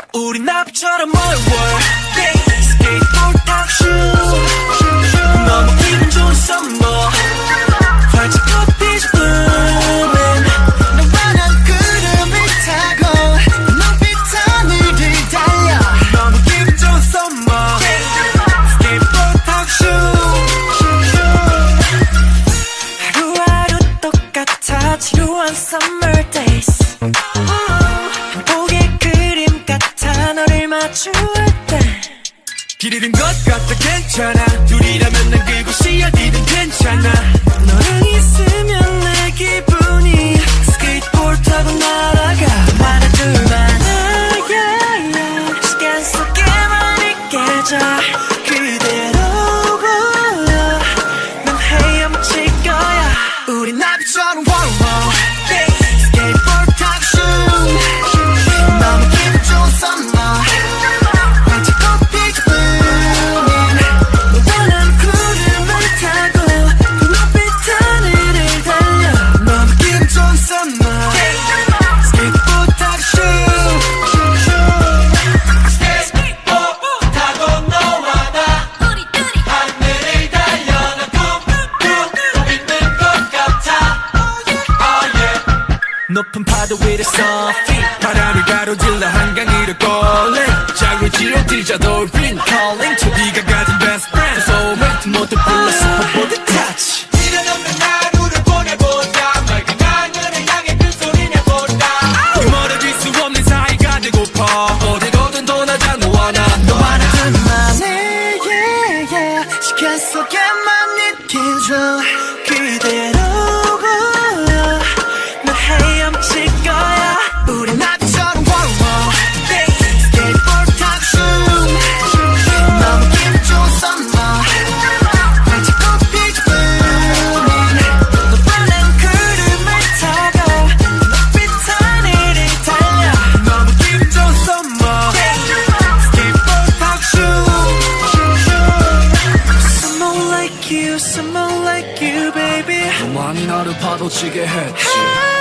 우린 나비처럼 월월 스케이트보드 타고 슈 너무 기분 좋은 썸머 활짝 꽃빛이 booming 너와 난 구름을 타고 눈빛 하늘을 달려 너무 기분 좋은 썸머 스케이트보드 타고 슈 하루하루 똑같아 지루한 summer days 길 잃은 것 같아 괜찮아 둘이라면 난 그곳이 어디든 괜찮아 너랑 있으면 내 기분이 스케이트보드 타고 날아가 하나 둘만 시간 속에만 있게져 그대로 난 헤엄칠 거야 우린 나비처럼 월워 스케이트보드 타고 슈 너무 기분 좋은 썸머 높은 파도 위를 서핑 바람을 가로질러 한강으로 골링 자유지로 뛰자 돌핀 calling 저기가 가진 best friend soulmate 모두 불러 스포보드 타치 미련 없는 하루를 보내보자 맑은 하늘을 향해 큰 소리 내보자 우리 멀어질 수 없는 사이가 되고파 어디로든 떠나자 너와 나 너와 나 맘에 시간 속에만 느껴줘 그대로 헤엄칠 거야 우린 나비처럼 월워 스케이트보드 타고 슈 너무 기분 좋은 썸머 활짝 꽃빛이 booming 너와 난 구름을 타고 눈빛 하늘을 달려 너무 기분 좋은 썸머 스케이트보드 타고 슈 Someone like you baby 너만이 나를 파도치게 했지